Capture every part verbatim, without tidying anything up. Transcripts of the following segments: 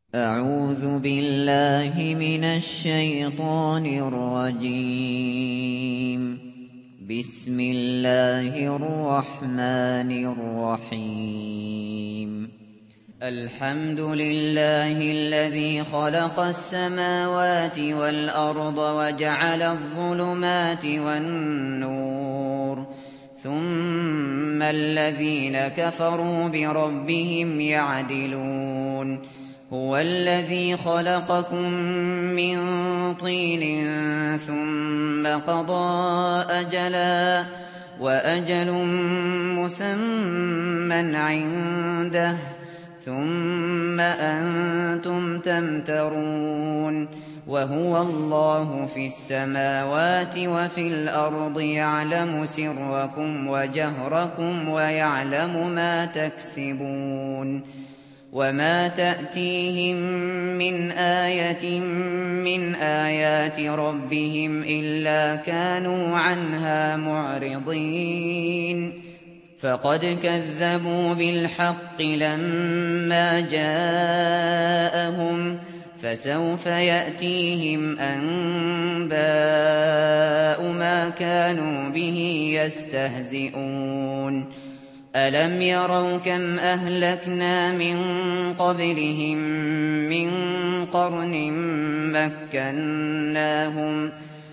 أعوذ بالله من الشيطان الرجيم. بسم الله الرحمن الرحيم. الحمد لله الذي خلق السماوات والأرض وجعل الظلمات والنور، ثم الذين كفروا بربهم يعدلون. هو الذي خلقكم من طين ثم قضى أجلا وأجل مسمى عنده، ثم أنتم تمترون. وهو الله في السماوات وفي الأرض، يعلم سركم وجهركم ويعلم ما تكسبون. وما تأتيهم من آية من آيات ربهم إلا كانوا عنها معرضين. فقد كذبوا بالحق لما جاءهم، فسوف يأتيهم أنباء ما كانوا به يستهزئون. ألم يروا كم أهلكنا من قبلهم من قرن مكناهم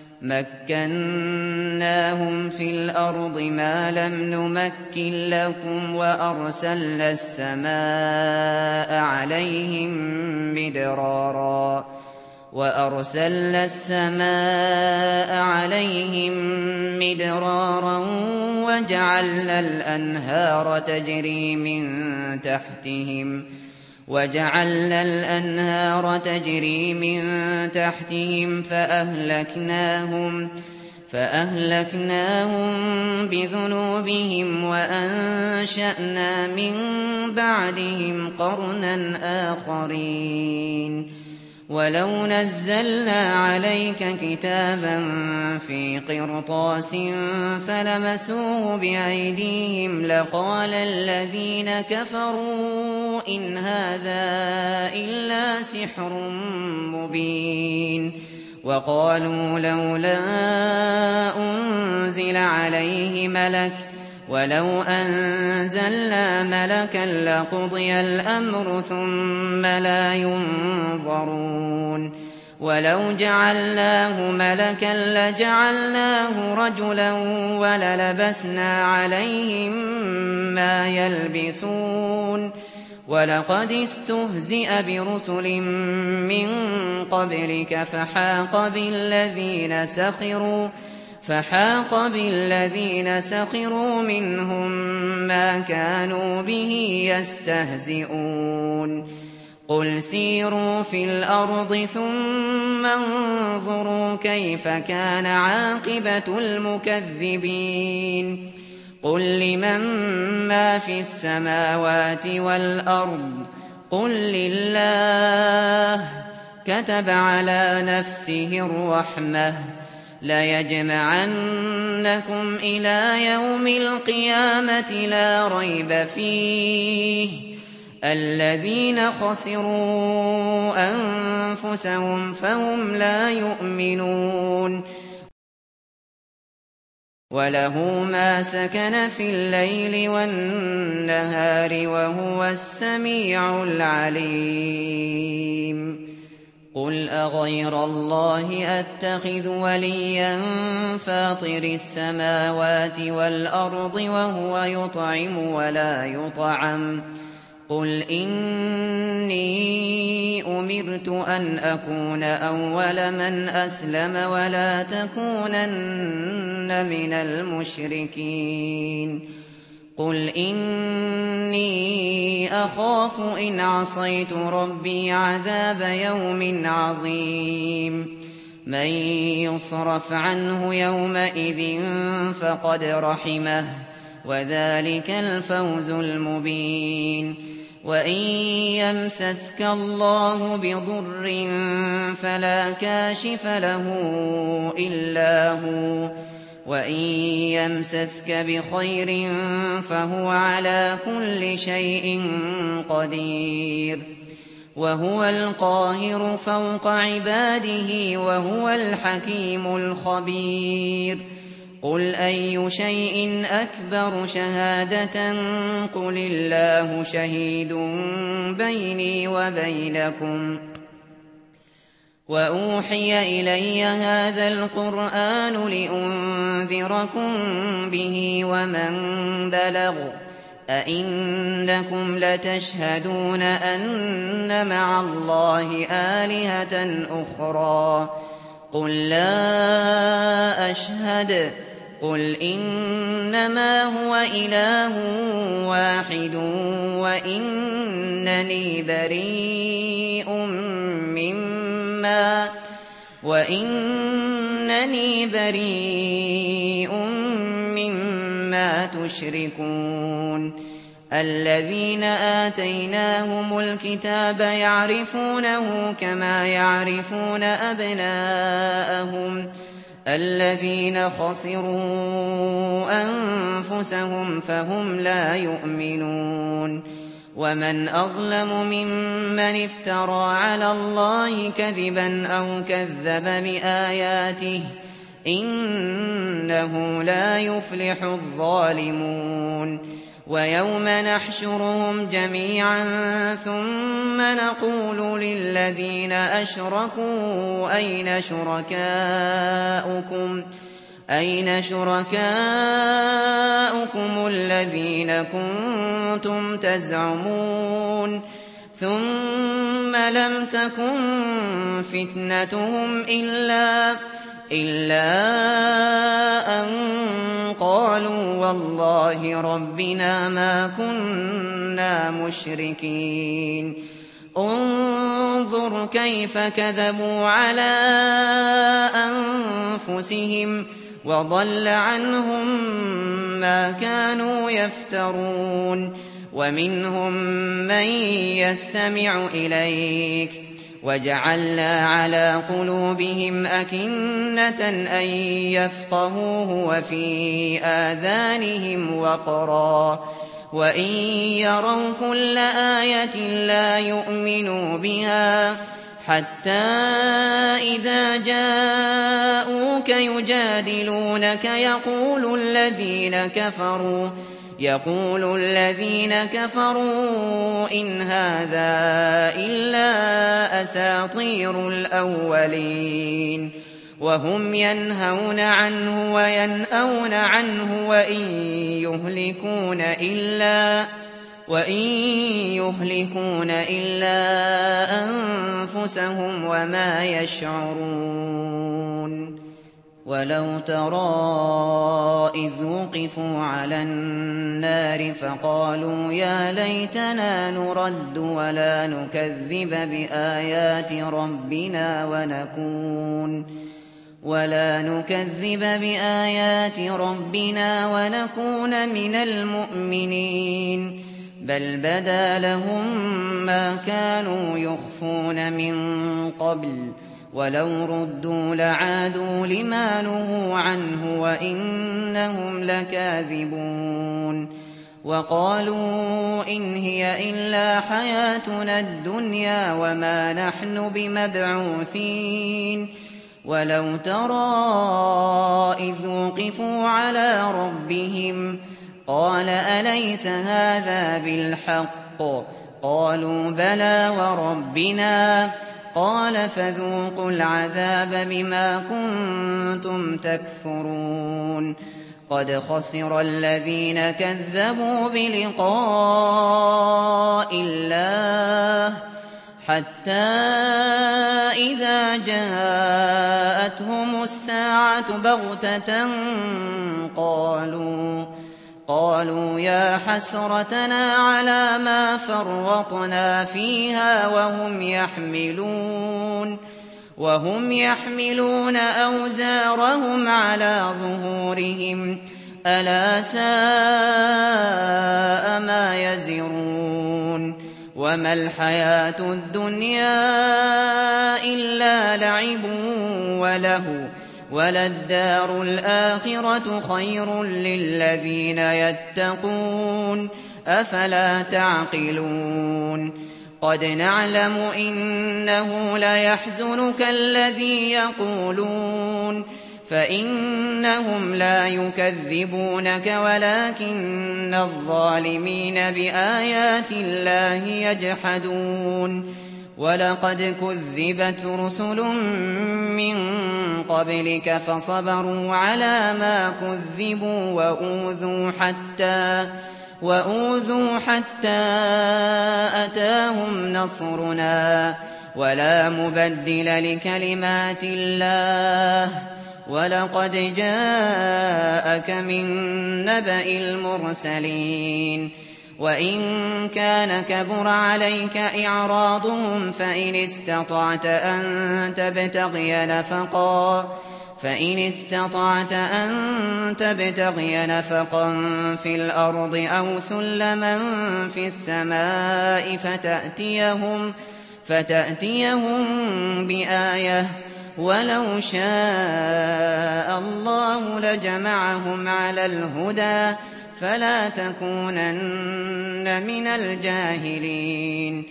مكناهم في الأرض ما لم نمكن لكم، وأرسلنا السماء عليهم مدرارا وأرسلنا السماء عليهم مدرارا وجعلنا الأنهار تجري من تحتهم وجعلنا الأنهار تجري من تحتهم فأهلكناهم فأهلكناهم بذنوبهم وأنشأنا من بعدهم قرنا آخرين. ولو نزلنا عليك كتابا في قرطاس فلمسوه بأيديهم لقال الذين كفروا إن هذا إلا سحر مبين. وقالوا لولا أنزل عليه ملك، ولو أنزلنا ملكا لقضي الأمر ثم لا ينظرون. ولو جعلناه ملكا لجعلناه رجلا وللبسنا عليهم ما يلبسون. ولقد استهزئ برسل من قبلك فحاق بالذين سخروا فحاق بالذين سخروا منهم ما كانوا به يستهزئون. قل سيروا في الأرض ثم انظروا كيف كان عاقبة المكذبين. قل لمن ما في السماوات والأرض قل لله. كتب على نفسه الرحمة ليجمعنكم إلى يوم القيامة لا ريب فيه. الذين خسروا أنفسهم فهم لا يؤمنون. وله ما سكن في الليل والنهار وهو السميع العليم. قل أغير الله أتخذ وليا فاطر السماوات والأرض وهو يطعم ولا يطعم. قل إني أمرت أن أكون أول من أسلم ولا تكونن من المشركين. قل إني أخاف إن عصيت ربي عذاب يوم عظيم. من يصرف عنه يومئذ فقد رحمه، وذلك الفوز المبين. وإن يمسسك الله بضر فلا كاشف له إلا هو، وإن يمسسك بخير فهو على كل شيء قدير. وهو القاهر فوق عباده وهو الحكيم الخبير قل أي شيء أكبر شهادة قل الله شهيد بيني وبينكم وأوحي إلي هذا القرآن لأنذركم به ومن بلغ أئنكم لتشهدون أن مع الله آلهة أخرى قل لا أشهد قل إنما هو إله واحد وإنني بريء مما وإنني بريء مما تشركون الذين آتيناهم الكتاب يعرفونه كما يعرفون أبناءهم الذين خسروا أنفسهم فهم لا يؤمنون ومن أظلم ممن افترى على الله كذبا أو كذب بآياته إنه لا يفلح الظالمون ويوم نحشرهم جميعا ثم نقول للذين أشركوا أين شركاؤكم أين شركاؤكم الذين كنتم تزعمون ثم لم تكن فتنتهم إلا إلا أن قالوا والله ربنا ما كنا مشركين انظر كيف كذبوا على أنفسهم وضل عنهم ما كانوا يفترون ومنهم من يستمع إليك وجعلنا على قلوبهم أكنة أن يفقهوه وفي آذانهم وقرا وإن يروا كل آية لا يؤمنوا بها حتى إذا جاءوك يجادلونك يقول الذين كفروا يقول الذين كفروا إن هذا إلا أساطير الأولين وهم ينهون عنه وينأون عنه وإن يهلكون إلا وإن يهلكون إلا أنفسهم وما يشعرون ولو ترى إذ وقفوا على النار فقالوا يا ليتنا نرد ولا نكذب بآيات ربنا ونكون ولا نكذب بآيات ربنا ونكون من المؤمنين بل بدا لهم ما كانوا يخفون من قبل ولو ردوا لعادوا لما نهوا عنه وإنهم لكاذبون وقالوا إن هي إلا حياتنا الدنيا وما نحن بمبعوثين ولو ترى إذ وقفوا على ربهم قال أليس هذا بالحق قالوا بلى وربنا قال فذوقوا العذاب بما كنتم تكفرون قد خسر الذين كذبوا بلقاء الله حتى إذا جاءتهم الساعة بغتة قالوا قالوا يا حسرتنا على ما فرطنا فيها وهم يحملون وهم يحملون أوزارهم على ظهورهم ألا ساء ما يزرون وما الحياة الدنيا إلا لعب وله وللدار الآخرة خير للذين يتقون أفلا تعقلون قد نعلم إنه ليحزنك الذي يقولون فإنهم لا يكذبونك ولكن الظالمين بآيات الله يجحدون ولقد كذبت رسل من قبلك فصبروا على ما كذبوا وأوذوا حتى وأوذوا حتى أتاهم نصرنا ولا مبدل لكلمات الله ولقد جاءك من نبأ المرسلين وإن كان كبر عليك إعراضهم فإن استطعت أن تبتغي نفقا فإن استطعت أن تبتغي نفقا في الأرض أو سلما في السماء فتأتيهم فتأتيهم بآية ولو شاء الله لجمعهم على الهدى فلا تكونن من الجاهلين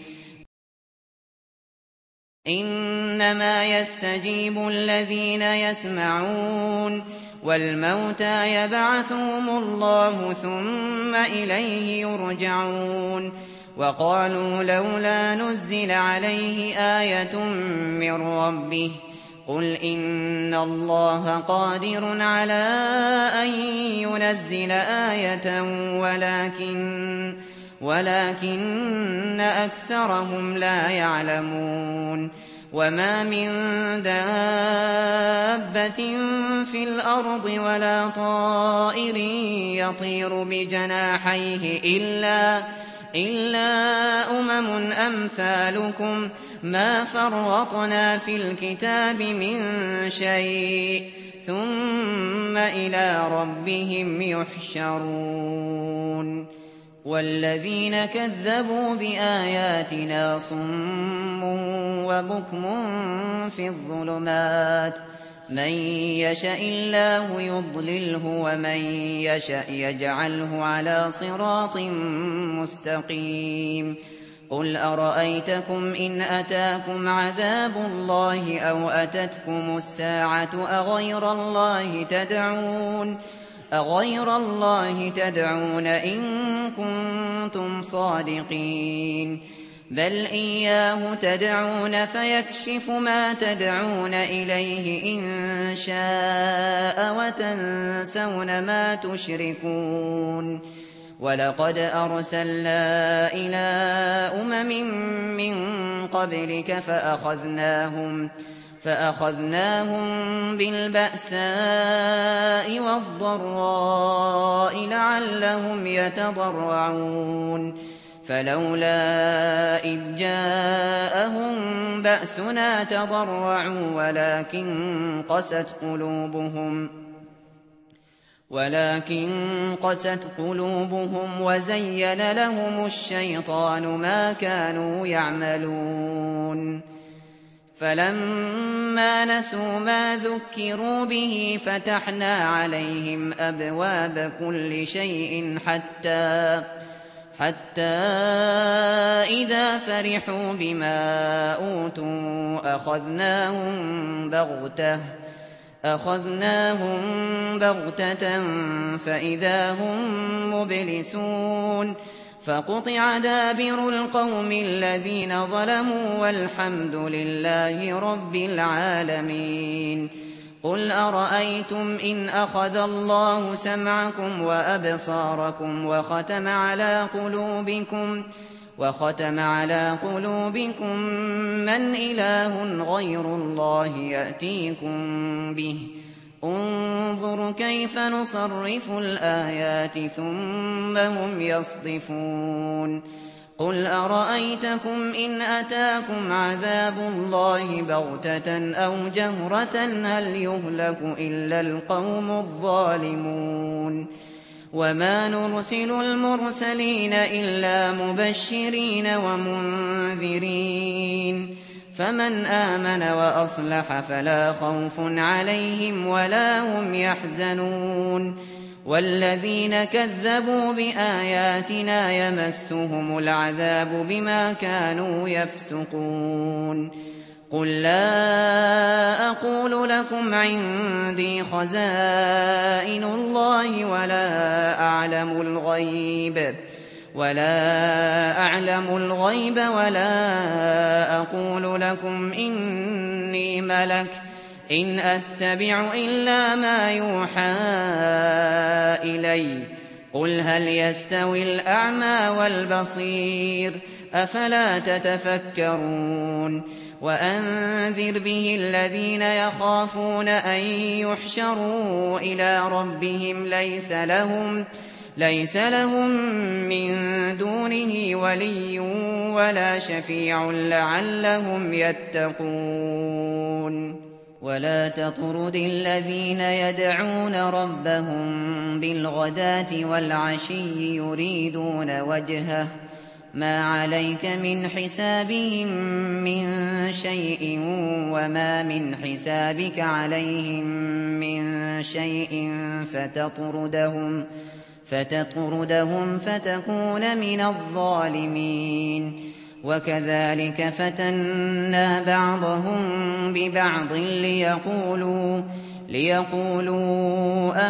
إنما يستجيب الذين يسمعون والموتى يبعثهم الله ثم إليه يرجعون وقالوا لولا نزل عليه آية من ربه قل إن الله قادر على أن ينزل آية ولكن ولكن أكثرهم لا يعلمون وما من دابة في الأرض ولا طائر يطير بجناحيه إلا إلا أمم أمثالكم ما فرطنا في الكتاب من شيء ثم إلى ربهم يحشرون والذين كذبوا بآياتنا صم وبكم في الظلمات من يشاء الله يضلله ومن يشاء يجعله على صراط مستقيم قل أرأيتكم إن أتاكم عذاب الله أو أتتكم الساعة أغير الله تدعون أغير الله تدعون إن كنتم صادقين بل إياه تدعون فيكشف ما تدعون إليه إن شاء وتنسون ما تشركون ولقد أرسلنا إلى أمم من قبلك فأخذناهم فأخذناهم بالبأساء والضراء لعلهم يتضرعون فلولا إذ جاءهم بأسنا تضرعوا ولكن قست قلوبهم ولكن قست قلوبهم وزين لهم الشيطان ما كانوا يعملون فلما نسوا ما ذكروا به فتحنا عليهم أبواب كل شيء حتى حتى إذا فرحوا بما أوتوا أخذناهم بغتة أخذناهم بغتة فإذا هم مبلسون فقطع دابر القوم الذين ظلموا والحمد لله رب العالمين قل أرأيتم إن أخذ الله سمعكم وأبصاركم وختم على قلوبكم وختم على قلوبكم من إله غير الله يأتيكم به انظر كيف نصرف الآيات ثم هم يصدفون قل أرأيتكم إن أتاكم عذاب الله بغتة أو جهرة هل يهلك إلا القوم الظالمون وما نرسل المرسلين إلا مبشرين ومنذرين فمن آمن وأصلح فلا خوف عليهم ولا هم يحزنون والذين كذبوا بآياتنا يمسهم العذاب بما كانوا يفسقون قل لا أقول لكم عندي خزائن الله ولا أعلم الغيب ولا أعلم الغيب ولا أقول لكم إني ملك إن أتبع إلا ما يوحى إلي قل هل يستوي الأعمى والبصير أفلا تتفكرون وأنذر به الذين يخافون أن يحشروا إلى ربهم ليس لهم ليس لهم من دونه ولي ولا شفيع لعلهم يتقون ولا تطرد الذين يدعون ربهم بالغداة والعشي يريدون وجهه ما عليك من حسابهم من شيء وما من حسابك عليهم من شيء فتطردهم فتطردهم فتكون من الظالمين وكذلك فتنا بعضهم ببعض ليقولوا ليقولوا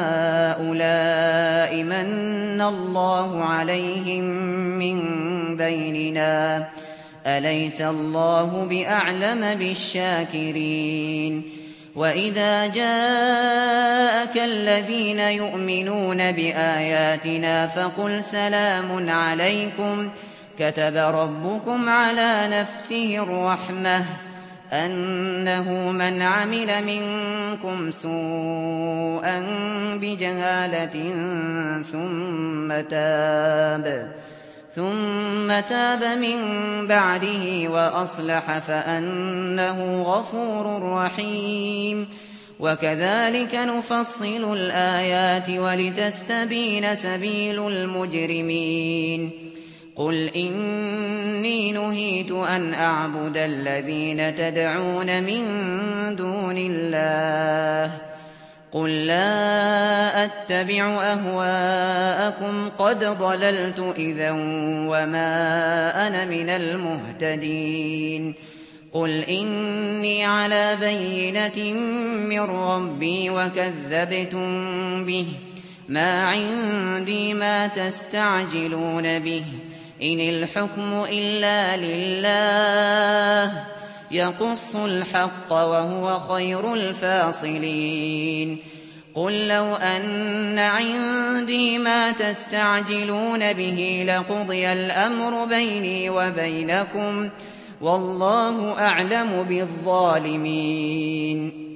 أهؤلاء من الله عليهم من بيننا أليس الله بأعلم بالشاكرين وإذا جاءك الذين يؤمنون بآياتنا فقل سلام عليكم كتب ربكم على نفسه الرحمة أنه من عمل منكم سوءا بجهالة ثم تاب ثم تاب من بعده وأصلح فأنه غفور رحيم وكذلك نفصل الآيات ولتستبين سبيل المجرمين قل إني نهيت أن أعبد الذين تدعون من دون الله قل لا أتبع أهواءكم قد ضللت إذا وما أنا من المهتدين قل إني على بينة من ربي وكذبتم به ما عندي ما تستعجلون به إن الحكم إلا لله يقص الحق وهو خير الفاصلين قل لو أن عندي ما تستعجلون به لقضي الأمر بيني وبينكم والله أعلم بالظالمين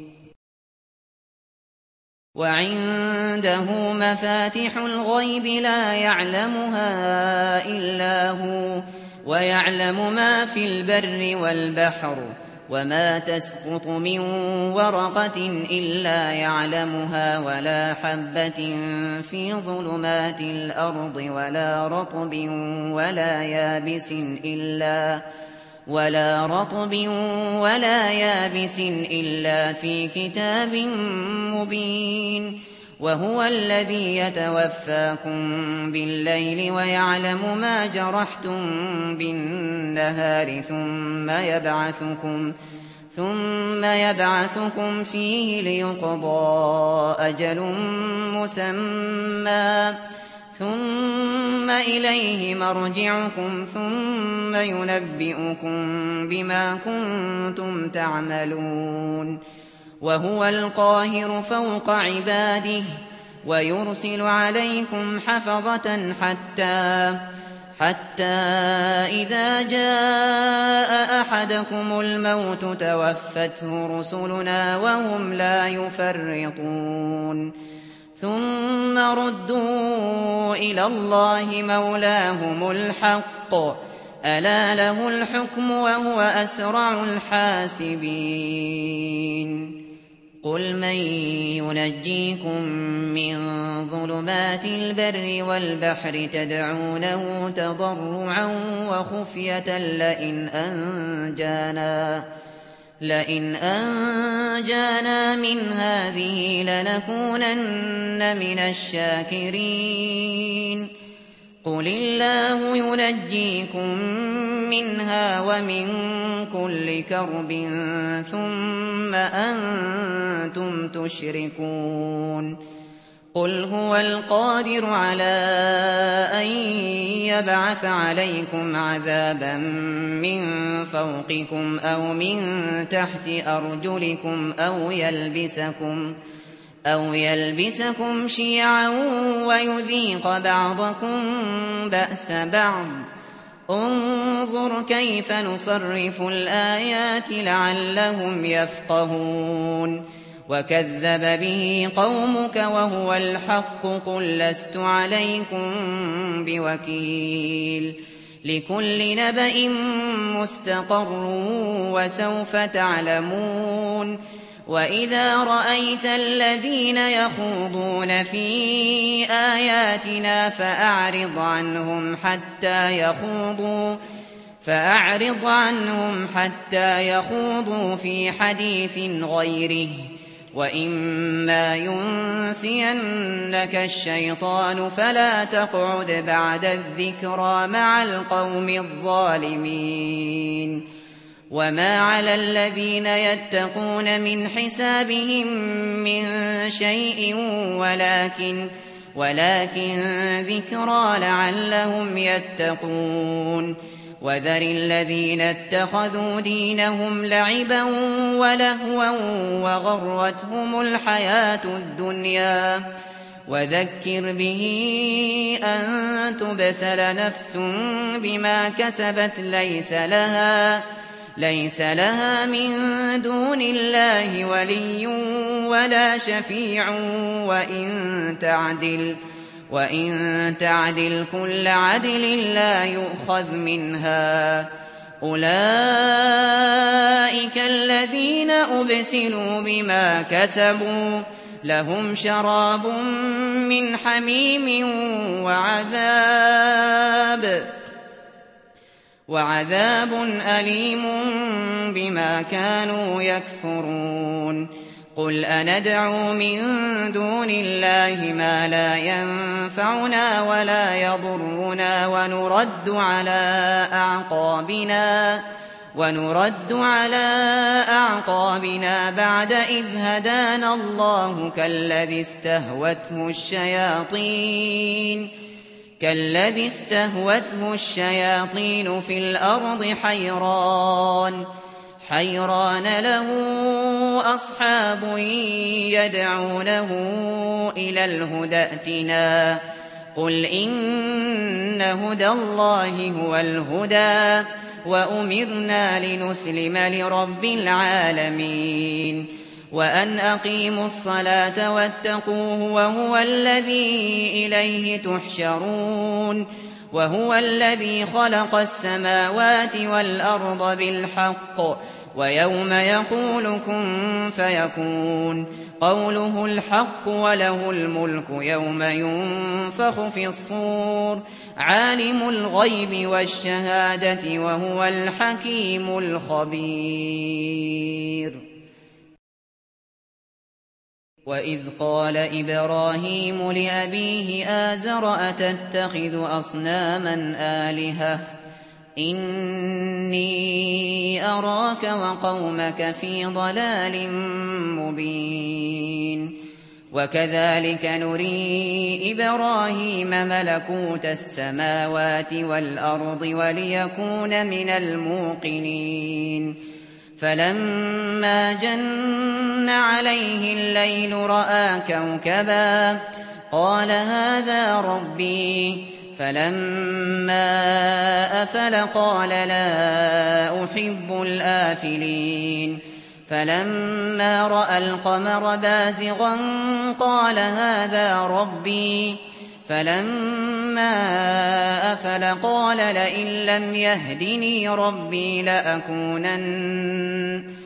وعنده مفاتح الغيب لا يعلمها إلا هو ويعلم ما في البر والبحر وما تسقط من ورقة إلا يعلمها ولا حبة في ظلمات الأرض ولا رطب ولا يابس إلا ولا رطب ولا يابس إلا في كتاب مبين وهو الذي يتوفاكم بالليل ويعلم ما جرحتم بالنهار ثم يبعثكم ثم يبعثكم فيه ليقضى أجل مسمى ثم إليه مرجعكم ثم ينبئكم بما كنتم تعملون وهو القاهر فوق عباده ويرسل عليكم حفظة حتى حتى إذا جاء أحدكم الموت توفته رسلنا وهم لا يفرطون ثم ردوا إلى الله مولاهم الحق ألا له الحكم وهو أسرع الحاسبين قل من ينجيكم من ظلمات البر والبحر تدعونه تضرعا وخفية لئن أنجانا لئن أنجانا من هذه لنكونن من الشاكرين قل الله ينجيكم منها ومن كل كرب ثم أنتم تشركون قل هو القادر على أن يبعث عليكم عذابا من فوقكم أو من تحت أرجلكم أو يلبسكم أو يلبسكم شيعا ويذيق بعضكم بأس بعض انظر كيف نصرف الآيات لعلهم يفقهون وكذب به قومك وهو الحق قل لست عليكم بوكيل لكل نبأ مستقر وسوف تعلمون وإذا رأيت الذين يخوضون في آياتنا فأعرض عنهم حتى يخوضوا فأعرض عنهم حتى يخوضوا في حديث غيره وإما ينسينك الشيطان فلا تقعد بعد الذكرى مع القوم الظالمين وما على الذين يتقون من حسابهم من شيء ولكن ولكن ذكرى لعلهم يتقون وذر الذين اتخذوا دينهم لعبا ولهوا وغرتهم الحياة الدنيا وذكر به أن تبسل نفس بما كسبت ليس لها ليس لها من دون الله ولي ولا شفيع وإن تعدل وإن تعدل كل عدل لا يؤخذ منها أولئك الذين أبسلوا بما كسبوا لهم شراب من حميم وعذاب وعذاب أليم بما كانوا يكفرون قل أندعو من دون الله ما لا ينفعنا ولا يضرنا ونرد على أعقابنا ونرد على أعقابنا بعد إذ هدانا الله كالذي استهوته الشياطين كالذي استهوته الشياطين في الأرض حيران حيران له أصحاب يدعونه إلى الهدى ائتنا قل إن هدى الله هو الهدى وأمرنا لنسلم لرب العالمين وأن أقيموا الصلاة واتقوه وهو الذي إليه تحشرون وهو الذي خلق السماوات والأرض بالحق ويوم يقول كن فيكون قوله الحق وله الملك يوم ينفخ في الصور عالم الغيب والشهادة وهو الحكيم الخبير وإذ قال إبراهيم لأبيه آزر أتتخذ أصناما آلهة إني أراك وقومك في ضلال مبين وكذلك نري إبراهيم ملكوت السماوات والأرض وليكون من الموقنين فلما جن عليه الليل رأى كوكبا قال هذا ربي فلما أفل قال لا أحب الآفلين فلما رأى القمر بازغا قال هذا ربي فلما أفل قال لئن لم يهدني ربي لأكونن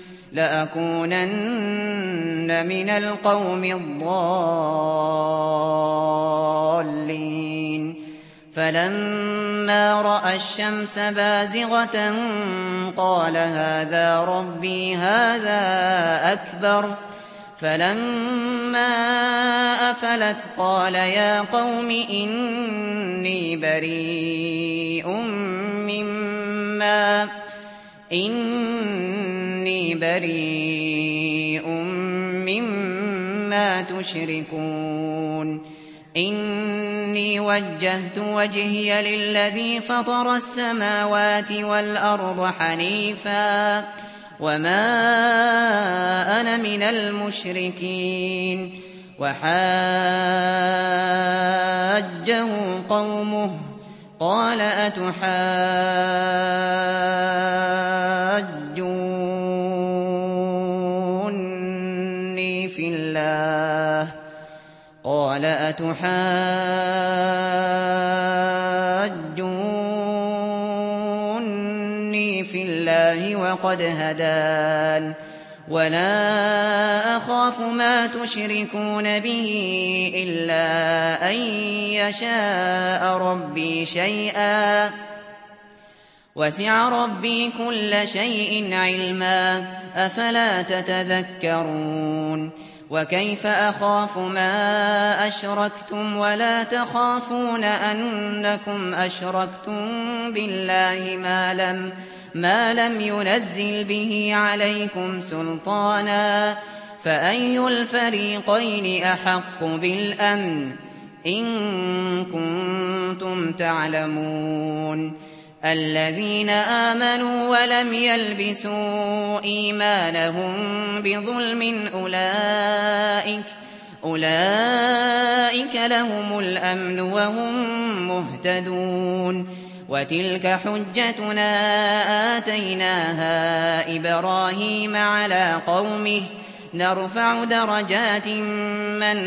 لأكونن من القوم الضالين فلما رأى الشمس بازغة قال هذا ربي هذا أكبر فلما أفلت قال يا قوم إني بريء مما إني بريء مما تشركون إني وجهت وجهي للذي فطر السماوات والأرض حنيفا وما أنا من المشركين وحاجه قومه قال أتحاجوني في الله قال أتحاجوني في الله وقد هدان ولا أخاف ما تشركون به إلا أن يشاء ربي شيئا وسع ربي كل شيء علما أفلا تتذكرون وكيف أخاف ما أشركتم ولا تخافون أنكم أشركتم بالله ما لم ما لم ينزل به عليكم سلطانا فأي الفريقين أحق بالأمن إن كنتم تعلمون الذين آمنوا ولم يلبسوا إيمانهم بظلم أولئك أولئك لهم الأمن وهم مهتدون وتلك حجتنا آتيناها إبراهيم على قومه نرفع درجات من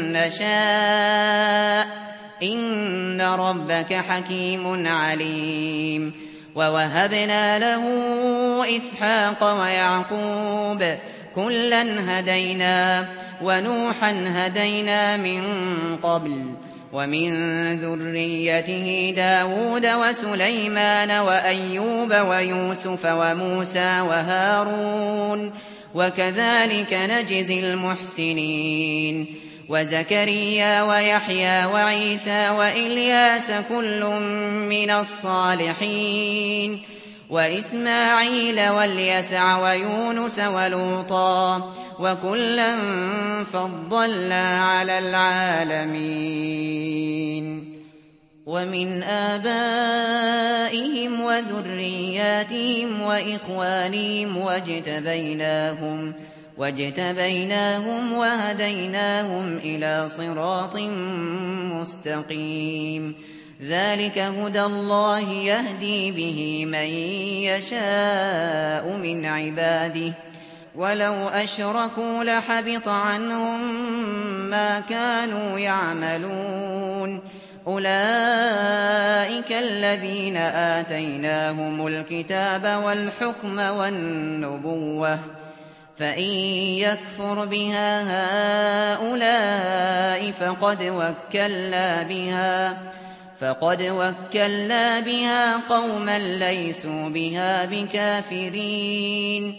نشاء إن ربك حكيم عليم ووهبنا له إسحاق ويعقوب كلا هدينا ونوحا هدينا من قبل ومن ذريته داود وسليمان وأيوب ويوسف وموسى وهارون وكذلك نجزي المحسنين وزكريا ويحيى وعيسى وإلياس كل من الصالحين وإسماعيل واليسع ويونس ولوطا وكلا فضلنا على العالمين ومن آبائهم وذرياتهم وإخوانهم واجتبيناهم واجتبيناهم وهديناهم إلى صراط مستقيم ذلك هدى الله يهدي به من يشاء من عباده ولو أشركوا لحبط عنهم ما كانوا يعملون أولئك الذين آتيناهم الكتاب والحكم والنبوة فإن يكفر بها هؤلاء فقد وكلنا بها فقد وكلنا بها قوما ليسوا بها بكافرين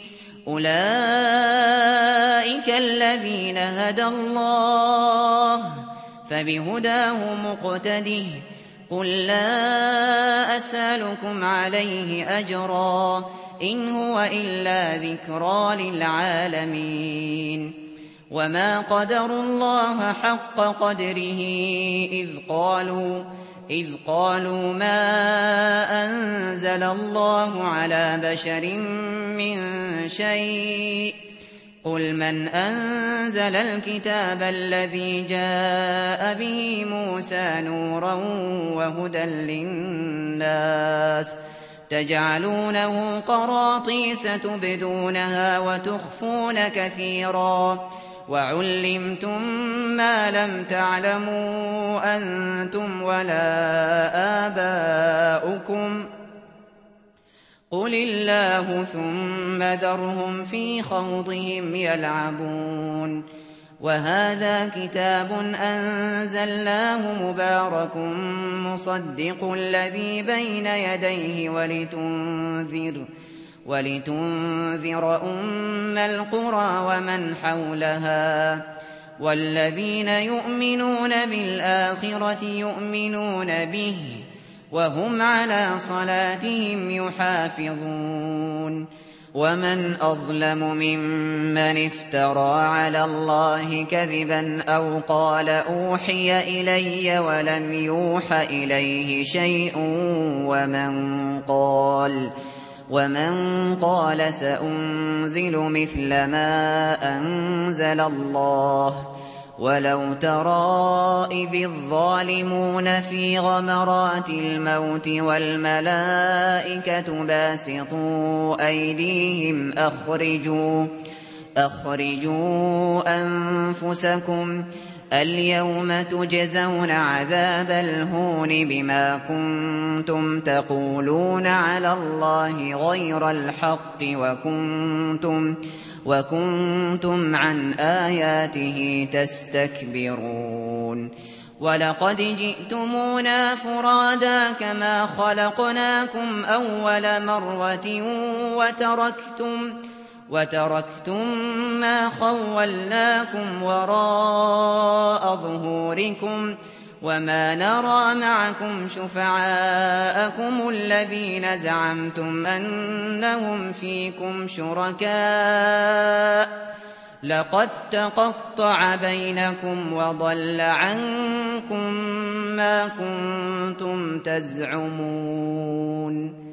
أولئك الذين هدى الله فبهداه مقتده قل لا أسألكم عليه أجرا إن هو إلا ذكرى للعالمين وما قدروا الله حق قدره إذ قالوا إذ قالوا ما أنزل الله على بشر من شيء قل من أنزل الكتاب الذي جاء به موسى نورا وهدى للناس تجعلونه قراطيس تبدونها وتخفون كثيرا وعلمتم ما لم تعلموا أنتم ولا آباؤكم قل الله ثم ذرهم في خوضهم يلعبون وهذا كتاب أنزلناه مبارك مصدق الذي بين يديه ولتنذر ولتنذر أم القرى ومن حولها والذين يؤمنون بالآخرة يؤمنون به وهم على صلاتهم يحافظون ومن أظلم ممن افترى على الله كذبا أو قال أوحي إلي ولم يوح إليه شيء ومن قال ومن قال سأنزل مثل ما أنزل الله ولو ترى إذ الظالمون في غمرات الموت والملائكة باسطوا أيديهم أخرجوا أخرجوا أنفسكم اليوم تجزون عذاب الهون بما كنتم تقولون على الله غير الحق وكنتم وكنتم عن آياته تستكبرون ولقد جئتمونا فرادا كما خلقناكم أول مرة وتركتم وتركتم ما خولناكم وراء ظهوركم وما نرى معكم شفعاءكم الذين زعمتم أنهم فيكم شركاء لقد تقطع بينكم وضل عنكم ما كنتم تزعمون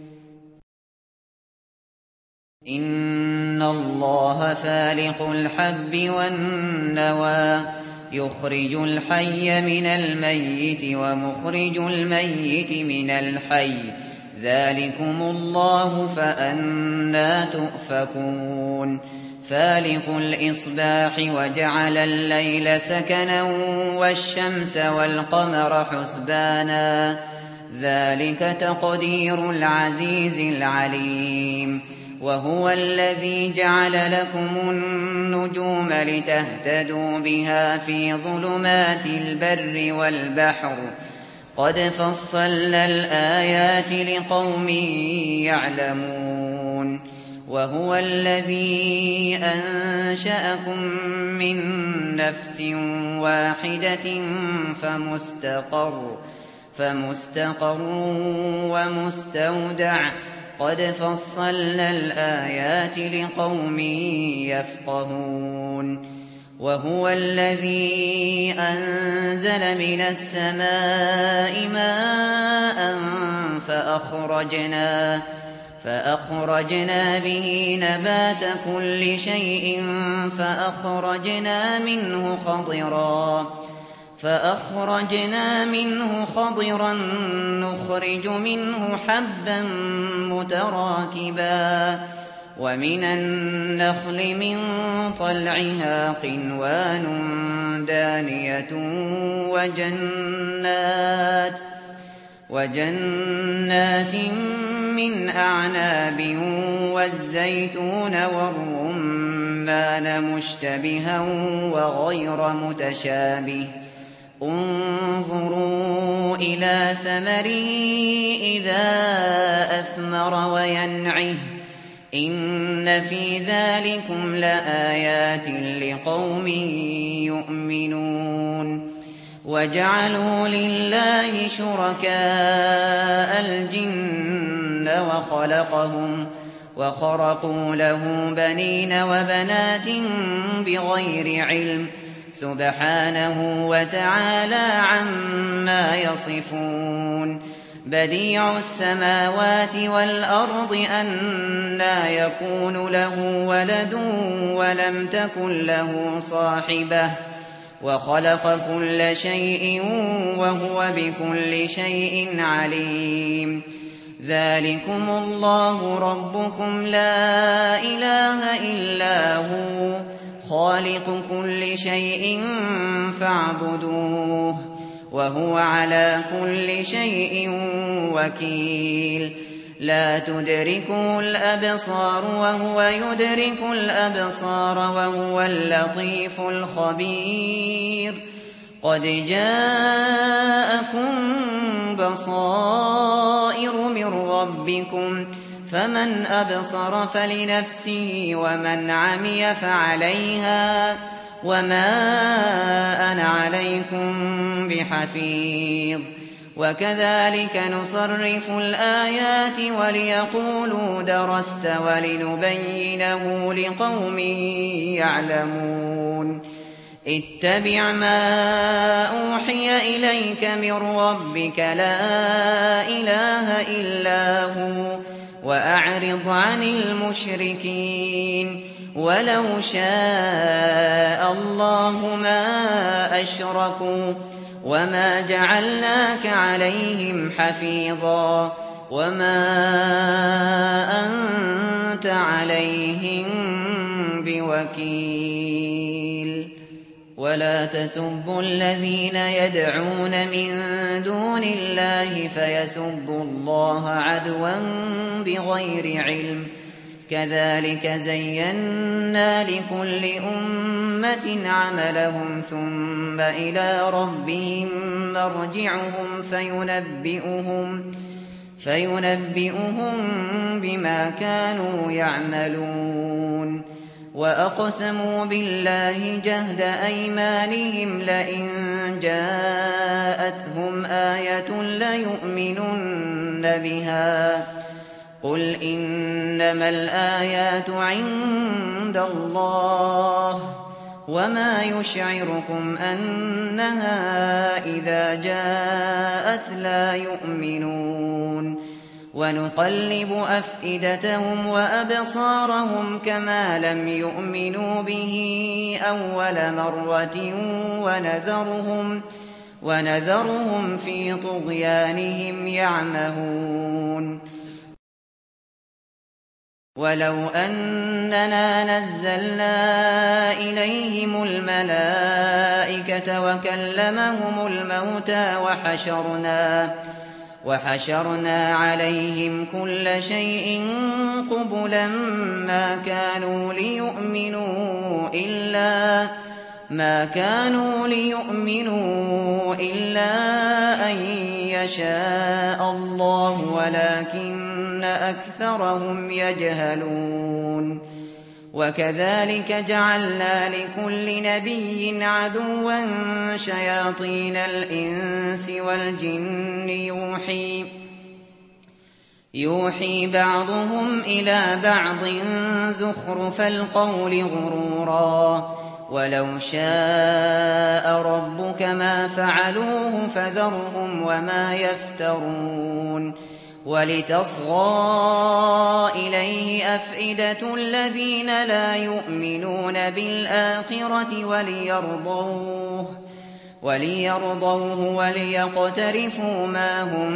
إن الله فالق الحب والنوى يخرج الحي من الميت ومخرج الميت من الحي ذلكم الله فأنى تؤفكون فالق الإصباح وجعل الليل سكنا والشمس والقمر حسبانا ذلك تقدير العزيز العليم وهو الذي جعل لكم النجوم لتهتدوا بها في ظلمات البر والبحر قد فصلنا الآيات لقوم يعلمون وهو الذي أنشأكم من نفس واحدة فمستقر فمستقر ومستودع قد فصلنا الآيات لقوم يفقهون وهو الذي أنزل من السماء ماء فأخرجنا فأخرجنا به نبات كل شيء فأخرجنا منه خضرا فأخرجنا منه خضرا نخرج منه حبا متراكبا ومن النخل من طلعها قنوان دانية وجنات وجنات من أعناب والزيتون والرمان مشتبها وغير متشابه انظروا إلى ثمره إذا أثمر وينعه إن في ذلكم لآيات لقوم يؤمنون وجعلوا لله شركاء الجن وخلقهم وخرقوا له بنين وبنات بغير علم سبحانه وتعالى عما يصفون بديع السماوات والأرض أنى يكون له ولد ولم تكن له صاحبة وخلق كل شيء وهو بكل شيء عليم ذلكم الله ربكم لا إله إلا هو خالق كل شيء فاعبدوه وهو على كل شيء وكيل لا تدركه الأبصار وهو يدرك الأبصار وهو اللطيف الخبير قد جاءكم بصائر من ربكم فمن أبصر فلنفسه ومن عمي فعليها وما أنا عليكم بحفيظ وكذلك نصرف الآيات وليقولوا درست ولنبينه لقوم يعلمون اتبع ما أوحي إليك من ربك لا إله إلا هو وأعرض عن المشركين ولو شاء الله ما أشركوا وما جعلناك عليهم حفيظا وما أنت عليهم بوكيل ولا تسبوا الذين يدعون من دون الله فيسبوا الله عدوا بغير علم كذلك زينا لكل أمة عملهم ثم إلى ربهم مرجعهم فينبئهم فينبئهم بما كانوا يعملون وأقسموا بالله جهد أيمانهم لئن جاءتهم آية ليؤمنن بها قل إنما الآيات عند الله وما يشعركم أنها إذا جاءت لا يؤمنون ونقلب أفئدتهم وأبصارهم كما لم يؤمنوا به أول مرة ونذرهم, ونذرهم في طغيانهم يعمهون ولو أننا نزلنا إليهم الملائكة وكلمهم الموتى وحشرنا وحشرنا عليهم كل شيء قبلا ما كانوا ليؤمنوا إلا ما كانوا ليؤمنوا إلا أن يشاء الله ولكن أكثرهم يجهلون وكذلك جعلنا لكل نبي عدوا شياطين الإنس والجن يوحي يوحي بعضهم إلى بعض زخرف القول غرورا ولو شاء ربك ما فعلوه فذرهم وما يفترون ولتصغى إليه أفئدة الذين لا يؤمنون بالآخرة وليرضوه وليرضوه وليقترفوا ما هم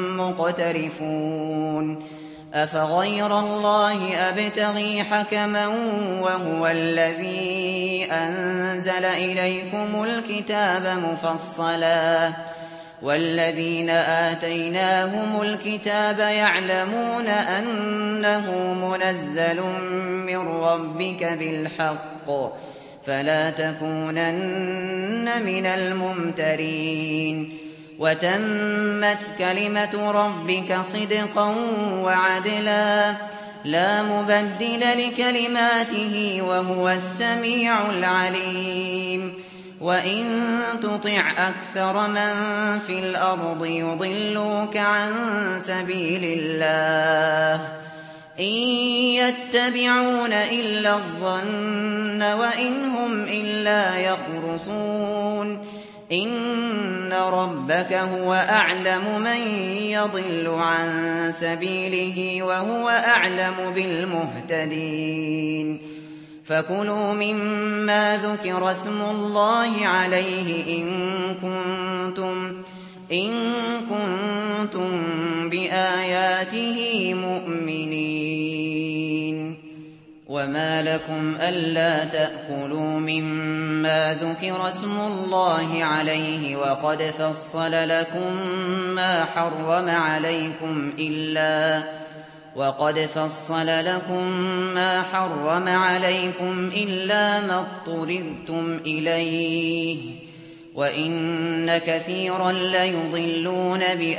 مقترفون أفغير الله أبتغي حكما وهو الذي أنزل إليكم الكتاب مفصلا والذين آتيناهم الكتاب يعلمون أنه منزل من ربك بالحق فلا تكونن من الممترين وتمت كلمة ربك صدقا وعدلا لا مبدل لكلماته وهو السميع العليم وإن تطع أكثر من في الأرض يضلوك عن سبيل الله إن يتبعون إلا الظن وإن هم إلا يخرصون إن ربك هو أعلم من يضل عن سبيله وهو أعلم بالمهتدين فكلوا مما ذكر اسم الله عليه إن كنتم إن كنتم بآياته مؤمنين وما لكم ألا تأكلوا مما ذكر اسم الله عليه وقد فصل لكم ما حرم عليكم إلا وقد فصل لكم ما حرم عليكم إلا ما اضطررتم إليه وإن كثيرا ليضلون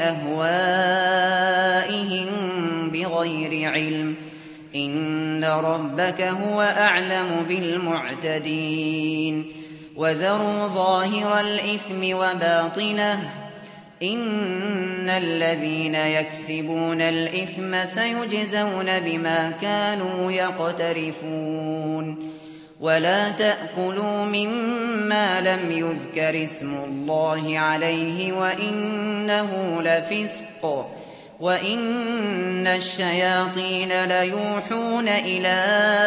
بأهوائهم بغير علم إن ربك هو أعلم بالمعتدين وذروا ظاهر الإثم وباطنه إن الذين يكسبون الإثم سيجزون بما كانوا يقترفون ولا تأكلوا مما لم يذكر اسم الله عليه وإنه لفسق وإن الشياطين ليوحون إلى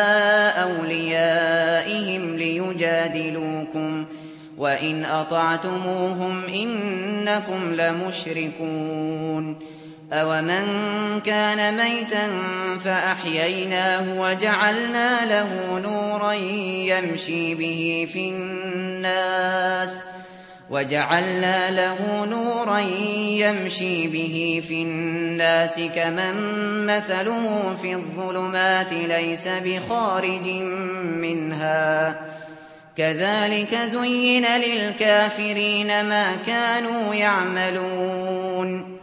أوليائهم ليجادلوكم وإن أطعتموهم إنكم لمشركون أومن كان ميتا فأحييناه وجعلنا له نورا يمشي به في الناس وجعلنا له نورا يمشي به في الناس كمن مثله في الظلمات ليس بخارج منها كذلك زين للكافرين ما كانوا يعملون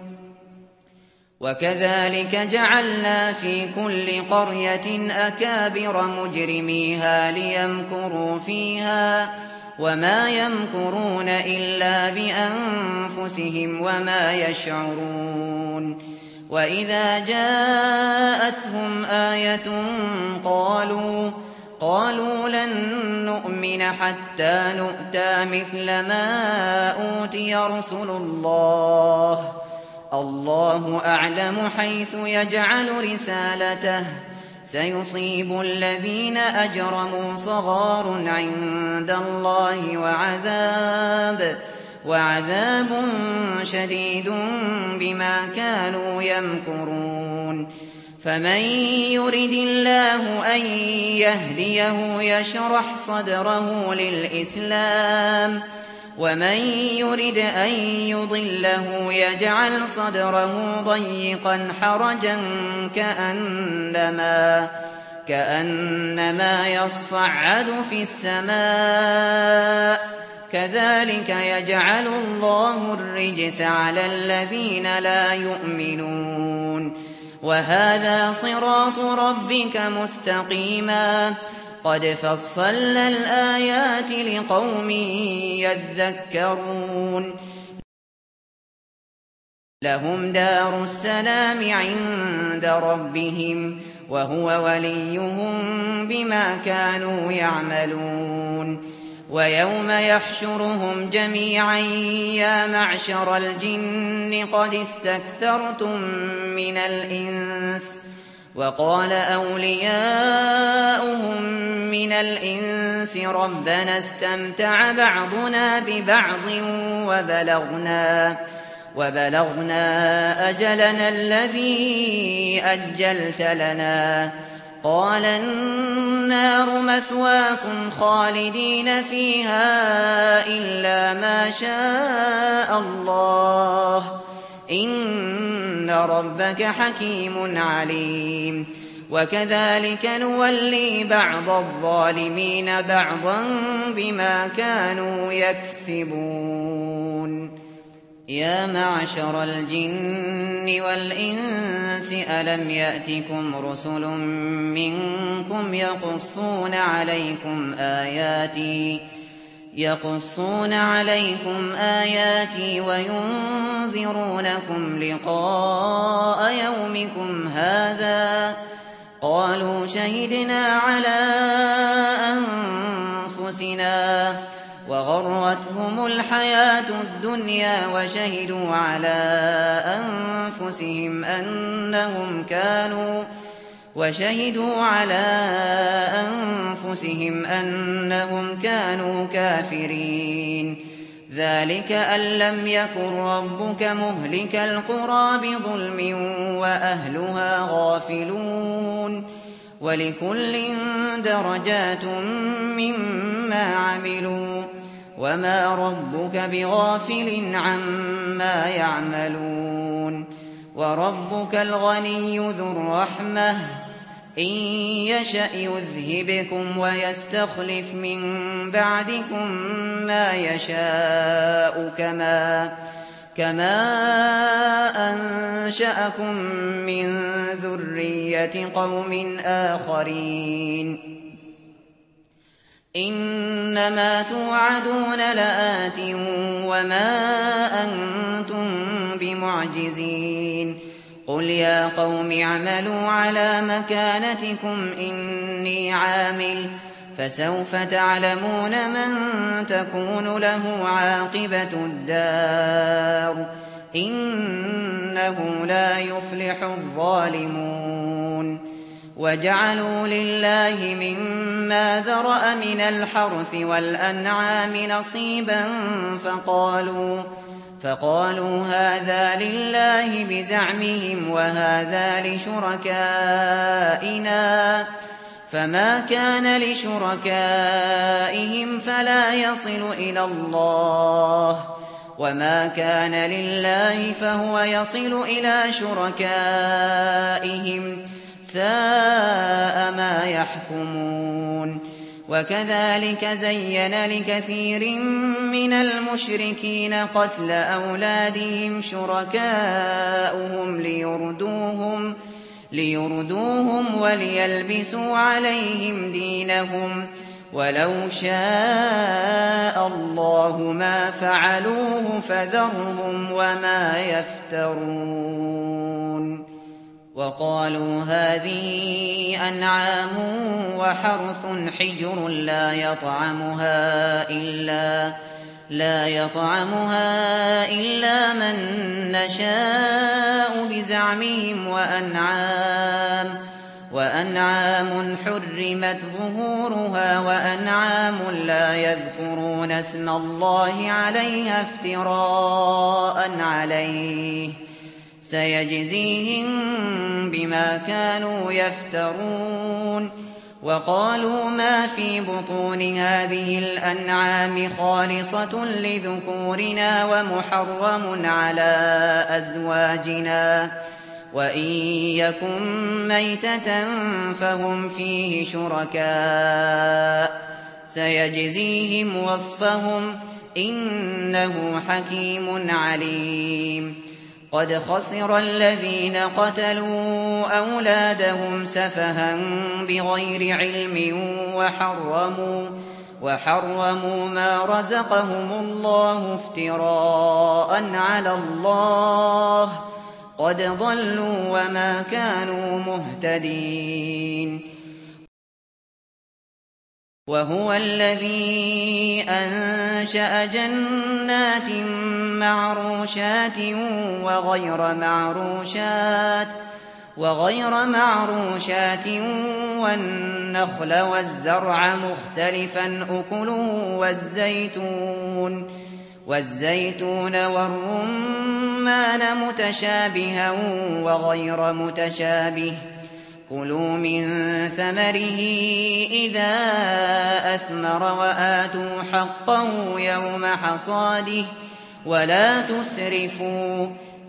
وكذلك جعلنا في كل قرية أكابر مجرميها ليمكروا فيها وما يمكرون إلا بأنفسهم وما يشعرون وإذا جاءتهم آية قالوا قالوا لن نؤمن حتى نؤتى مثل ما أوتي رسل الله الله أعلم حيث يجعل رسالته سيصيب الذين أجرموا صغار عند الله وعذاب وعذاب شديد بما كانوا يمكرون فمن يرد الله أن يهديه يشرح صدره للإسلام ومن يرد أن يضله يجعل صدره ضيقا حرجا كأنما, كأنما يصعد في السماء كذلك يجعل الله الرجس على الذين لا يؤمنون وهذا صراط ربك مستقيما قد فصلنا الآيات لقوم يذكرون لهم دار السلام عند ربهم وهو وليهم بما كانوا يعملون ويوم يحشرهم جميعا يا معشر الجن قد استكثرتم من الإنس وقال أولياؤهم من الإنس ربنا استمتع بعضنا ببعض وبلغنا وبلغنا أجلنا الذي أجلت لنا قال النار مثواكم خالدين فيها إلا ما شاء الله إن ربك حكيم عليم وكذلك نولي بعض الظالمين بعضا بما كانوا يكسبون يا معشر الجن والإنس ألم يأتكم رسل منكم يقصون عليكم آياتي يقصون عليكم آياتي وينذرونكم لقاء يومكم هذا قالوا شهدنا على أنفسنا وغرتهم الحياة الدنيا وشهدوا على أنفسهم أنهم كانوا وشهدوا على أنفسهم أنهم كانوا كافرين ذلك أن لم يكن ربك مهلك القرى بظلم وأهلها غافلون ولكل درجات مما عملوا وما ربك بغافل عما يعملون وربك الغني ذو الرحمة إن يشأ يذهبكم ويستخلف من بعدكم ما يشاء كما كما أنشأكم من ذرية قوم آخرين إنما توعدون لآت وما أنتم بمعجزين قل يا قوم اعملوا على مكانتكم إني عامل فسوف تعلمون من تكون له عاقبة الدار إنه لا يفلح الظالمون وجعلوا لله مما ذرأ من الحرث والأنعام نصيبا فقالوا فقالوا هذا لله بزعمهم وهذا لشركائنا فما كان لشركائهم فلا يصل إلى الله وما كان لله فهو يصل إلى شركائهم ساء ما يحكمون وكذلك زين لكثير من المشركين قتل أولادهم شركاؤهم ليردوهم ليردوهم وليلبسوا عليهم دينهم ولو شاء الله ما فعلوه فذرهم وما يفترون وقالوا هذه أنعام وحرث حجر لا يطعمها إلا لا يطعمها إلا من نشاء بزعمهم وأنعام وأنعام حرمت ظهورها وأنعام لا يذكرون اسم الله عليها افتراء عليه سيجزيهم بما كانوا يفترون وقالوا ما في بطون هذه الأنعام خالصة لذكورنا ومحرم على أزواجنا وإن يكن ميتة فهم فيه شركاء سيجزيهم وصفهم إنه حكيم عليم قد خسر الذين قتلوا أولادهم سفها بغير علم وحرموا وحرموا ما رزقهم الله افتراء على الله قد ضلوا وما كانوا مهتدين وهو الذي أنشأ جنات معروشات وغير معروشات وغير معروشات والنخل والزرع مختلفا أكله والزيتون والزيتون والرمان متشابها وغير متشابه كلوا من ثمره إذا أثمر وآتوا حقه يوم حصاده ولا تسرفوا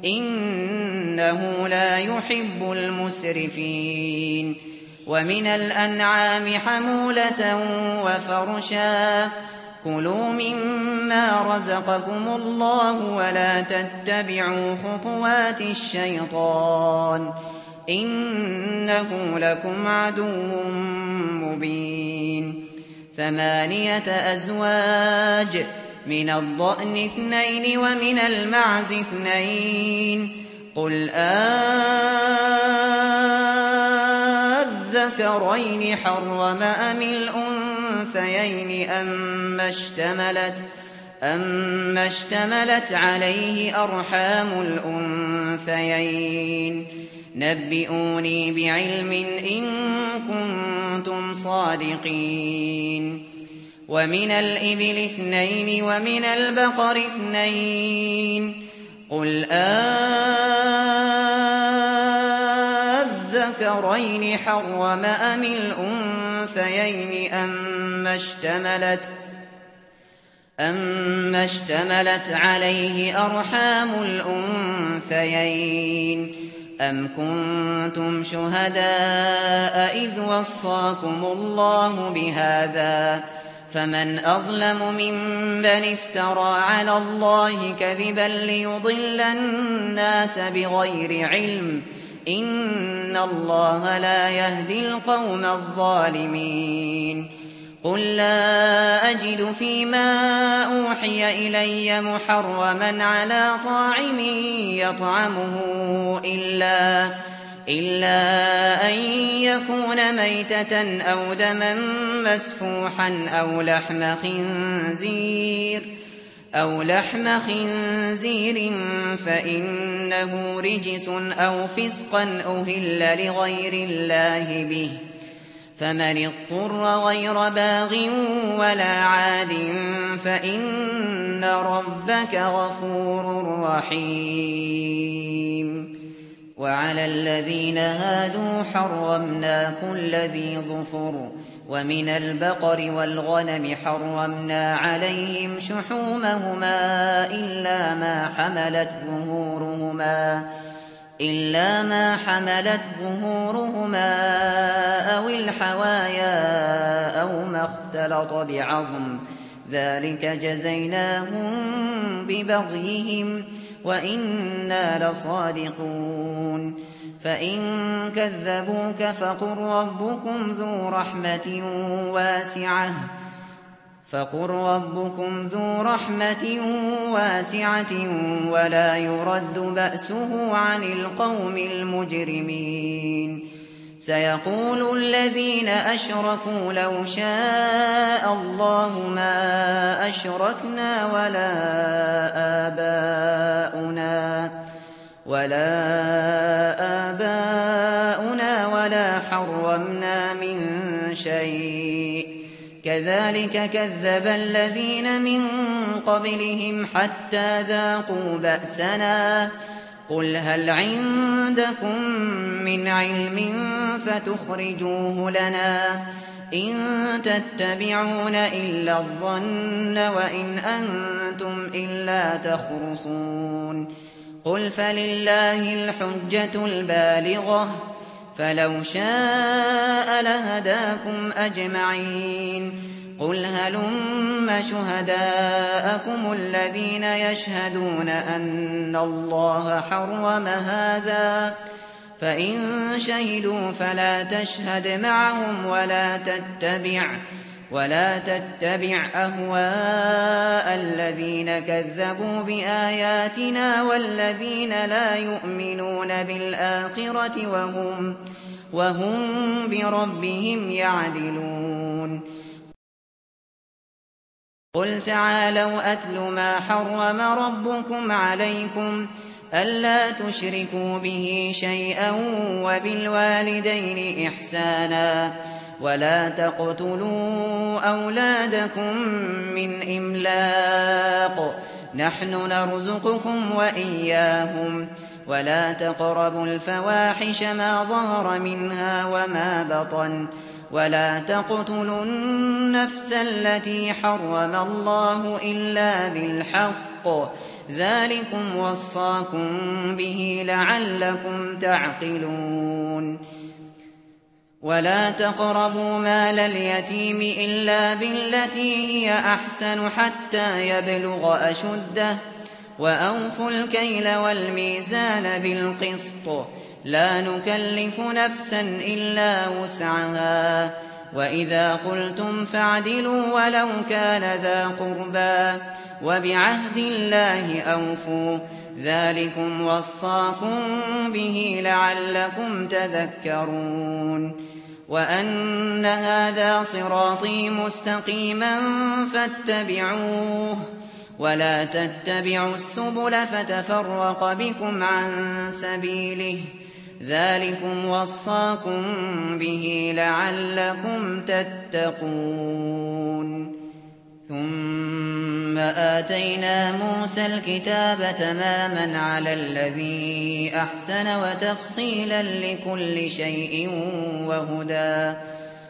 إنه لا يحب المسرفين ومن الأنعام حمولة وفرشا كلوا مما رزقكم الله ولا تتبعوا خطوات الشيطان إنه لكم عدو مبين ثمانية أزواج من الضأن اثنين ومن المعز اثنين قل أذكرين حرم أم الأنثيين أما اشتملت أما اشتملت عليه أرحام الأنثيين نبئوني بعلم إن كنتم صادقين ومن الإبل اثنين ومن البقر اثنين قل أذكرين حرم أم الأنثيين أما اشتملت أَمَّا اشْتَمَلَتْ عَلَيْهِ أَرْحَامُ الْأُنثَيَيْنِ أَمْ كُنتُمْ شُهَدَاءَ إِذْ وَصَّاكُمُ اللَّهُ بِهَٰذَا ۚ فَمَنْ أَظْلَمُ مِمَّنِ افْتَرَىٰ عَلَى اللَّهِ كَذِبًا لِّيُضِلَّ النَّاسَ بِغَيْرِ عِلْمٍ ۗ إِنَّ اللَّهَ لَا يَهْدِي الْقَوْمَ الظَّالِمِينَ قُل لَّا أَجِدُ فِيمَا أُوحِيَ إِلَيَّ مُحَرَّمًا عَلَىٰ طَاعِمٍ يَطْعَمُهُ إِلَّا إِلَّا أَن يَكُونَ مَيْتَةً أَوْ دَمًا مَّسْفُوحًا أَوْ لَحْمَ خِنزِيرٍ أَوْ لَحْمَ خِنزِيرٍ فَإِنَّهُ رِجْسٌ أَوْ فِسْقًا أُهِلَّ لِغَيْرِ اللَّهِ بِهِ ۚ فَمَنِ اضْطُرَّ غَيْرَ بَاغٍ وَلَا عَادٍ فَإِنَّ رَبَّكَ غَفُورٌ رَّحِيمٌ وَعَلَى الَّذِينَ هَادُوا حَرَّمْنَا كُلَّ ذِي ظُفُرٍ ۖ وَمِنَ الْبَقَرِ وَالْغَنَمِ حَرَّمْنَا عَلَيْهِمْ شُحُومَهُمَا إِلَّا مَا حَمَلَتْ ظُهُورُهُمَا إِلَّا مَا حَمَلَتْ ظُهُورُهُمَا أَوِ الْحَوَايَا أَوْ مَا اخْتَلَطَ بِعَظْمٍ ۚ ذَٰلِكَ جَزَيْنَاهُم بِبَغْيِهِمْ ۖ وَإِنَّا لَصَادِقُونَ فَإِن كَذَّبُوكَ فَقُل رَّبُّكُمْ ذُو رَحْمَةٍ وَاسِعَةٍ فَقُل رَّبُّكُمْ ذُو رَحْمَةٍ وَاسِعَةٍ وَلَا يُرَدُّ بَأْسُهُ عَنِ الْقَوْمِ الْمُجْرِمِينَ سَيَقُولُ الَّذِينَ أَشْرَكُوا لَوْ شَاءَ اللَّهُ مَا أَشْرَكْنَا وَلَا آبَاؤُنَا وَلَا آبَاؤُنَا وَلَا حَرَّمْنَا مِن شَيْءٍ ۚ كَذَٰلِكَ كَذَّبَ الَّذِينَ مِن قَبْلِهِمْ حَتَّىٰ ذَاقُوا بَأْسَنَا ۗ قُلْ هَلْ عِندَكُم مِّنْ عِلْمٍ فَتُخْرِجُوهُ لَنَا ۖ إِن تَتَّبِعُونَ إِلَّا الظَّنَّ وَإِنْ أَنتُمْ إِلَّا تَخْرُصُونَ قُلْ فَلِلَّهِ الْحُجَّةُ الْبَالِغَةُ ۖ فَلَوْ شَاءَ لَهَدَاكُمْ أَجْمَعِينَ قُلْ هَلُمَّ شُهَدَاءَكُمُ الَّذِينَ يَشْهَدُونَ أَنَّ اللَّهَ حَرَّمَ هَٰذَا ۖ فَإِن شَهِدُوا فَلَا تَشْهَدْ مَعَهُمْ وَلَا تَتَّبِعْ وَلَا تَتَّبِعْ أَهْوَاءَ الَّذِينَ كَذَّبُوا بِآيَاتِنَا وَالَّذِينَ لَا يُؤْمِنُونَ بِالْآخِرَةِ وَهُمْ وَهُم بِرَبِّهِمْ يَعْدِلُونَ قُلْ تَعَالَوْا أَتْلُ مَا حَرَّمَ رَبُّكُمْ عَلَيْكُمْ أَلَّا تُشْرِكُوا بِهِ شَيْئًا وَبِالْوَالِدَيْنِ إِحْسَانًا وَلَا تَقْتُلُوا أَوْلَادَكُم مِّنْ إِمْلَاقٍ ۖ نَّحْنُ نَرْزُقُكُمْ وَإِيَّاهُمْ ۖ وَلَا تَقْرَبُوا الْفَوَاحِشَ مَا ظَهَرَ مِنْهَا وَمَا بَطَنَ ۖ وَلَا تَقْتُلُوا النَّفْسَ الَّتِي حَرَّمَ اللَّهُ إِلَّا بِالْحَقِّ ۚ ذَٰلِكُمْ وَصَّاكُم بِهِ لَعَلَّكُمْ تَعْقِلُونَ وَلَا تَقْرَبُوا مَالَ الْيَتِيمِ إِلَّا بِالَّتِي هِيَ أَحْسَنُ حَتَّىٰ يَبْلُغَ أَشُدَّهُ ۖ وَأَوْفُوا الْكَيْلَ وَالْمِيزَانَ بِالْقِسْطِ ۖ لَا نُكَلِّفُ نَفْسًا إِلَّا وُسْعَهَا ۖ وَإِذَا قُلْتُمْ فَاعْدِلُوا وَلَوْ كَانَ ذَا قُرْبَىٰ ۖ وَبِعَهْدِ اللَّهِ أَوْفُوا ۚ ذَٰلِكُمْ وَصَّاكُم بِهِ لَعَلَّكُمْ تَذَكَّرُونَ وَأَنَّ هَٰذَا صِرَاطِي مُسْتَقِيمًا فَاتَّبِعُوهُ ۖ وَلَا تَتَّبِعُوا السُّبُلَ فَتَفَرَّقَ بِكُمْ عَن سَبِيلِهِ ۚ ذَٰلِكُمْ وَصَّاكُم بِهِ لَعَلَّكُمْ تَتَّقُونَ ثُمَّ آتَيْنَا مُوسَى الْكِتَابَ تَمَامًا عَلَى الَّذِي أَحْسَنَ وَتَفْصِيلًا لِّكُلِّ شَيْءٍ وَهُدًى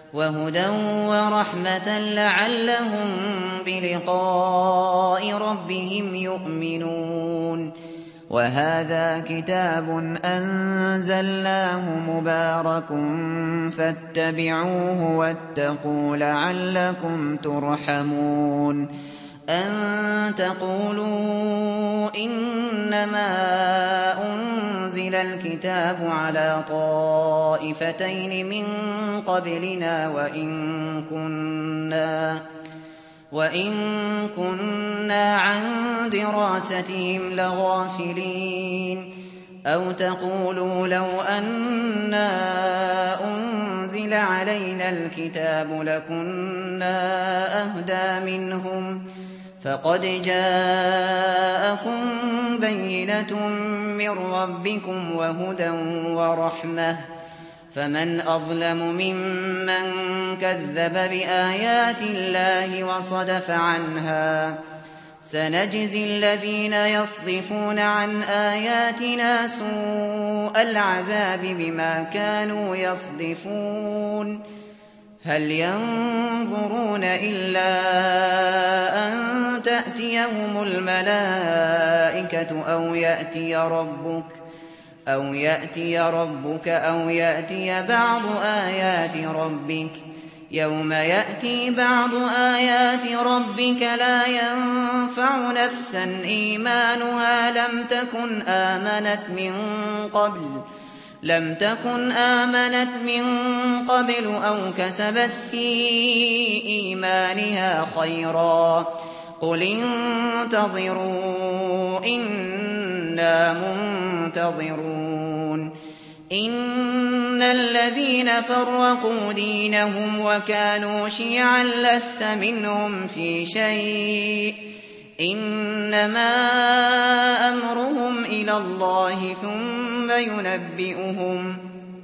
وهدى ورحمة لعلهم بلقاء ربهم يؤمنون. وهذا كتاب أنزلناه مبارك فاتبعوه واتقوا لعلكم ترحمون. أن تقولوا إنما أنزل الكتاب على طائفتين من قبلنا وإن كنا وإن كنا عن دراستهم لغافلين. أو تقولوا لو أنا أنزل علينا الكتاب لكنا أهدى منهم فقد جاءكم بينة من ربكم وهدى ورحمة فمن أظلم ممن كذب بآيات الله وصدف عنها. سنجزي الذين يصدفون عن آياتنا سوء العذاب بما كانوا يصدفون. هل ينظرون إلا أن تأتيهم الملائكة أو يأتي ربك أو يأتي ربك أو يأتي بعض آيات ربك يوم يأتي بعض آيات ربك لا ينفع نفسا إيمانها لم تكن آمنت من قبل لم تكن آمنت من قبل أو كسبت في إيمانها خيرا قل انتظروا إنا منتظرون. إن الذين فرقوا دينهم وكانوا شيعا لست منهم في شيء إنما أمرهم إلى الله ثم ينبئهم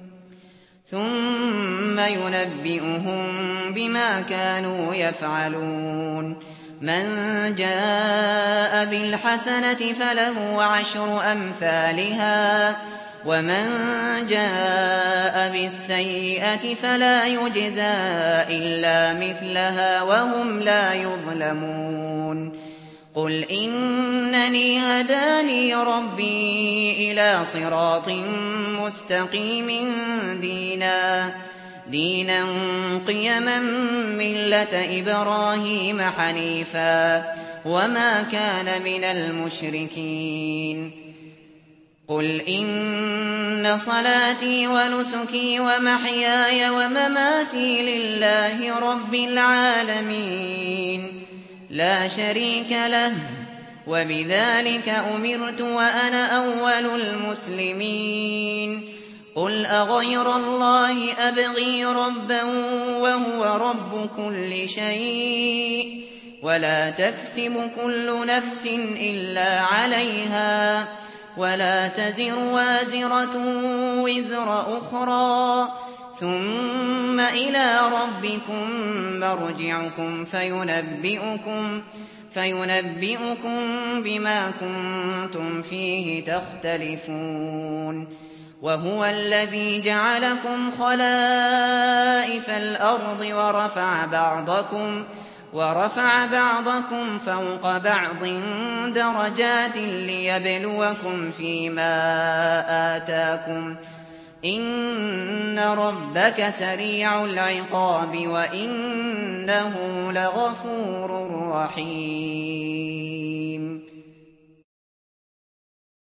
ثم ينبئهم بما كانوا يفعلون. من جاء بالحسنة فله عشر أمثالها ومن جاء بالسيئة فلا يجزى إلا مثلها وهم لا يظلمون. قل إنني هداني ربي إلى صراط مستقيم دينا دينا قيما ملة إبراهيم حنيفا وما كان من المشركين. قل إن صلاتي ونسكي ومحياي ومماتي لله رب العالمين لا شريك له وبذلك أمرت وأنا أول المسلمين. قل أغير الله أبغي ربا وهو رب كل شيء ولا تكسب كل نفس إلا عليها ولا تزر وازرة وزر أخرى ثم إلى ربكم مرجعكم فينبئكم فينبئكم بما كنتم فيه تختلفون. وهو الذي جعلكم خلائف الأرض ورفع بعضكم ورفع بعضكم فوق بعض درجات ليبلوكم فيما آتاكم إن ربك سريع العقاب وإنه لغفور رحيم.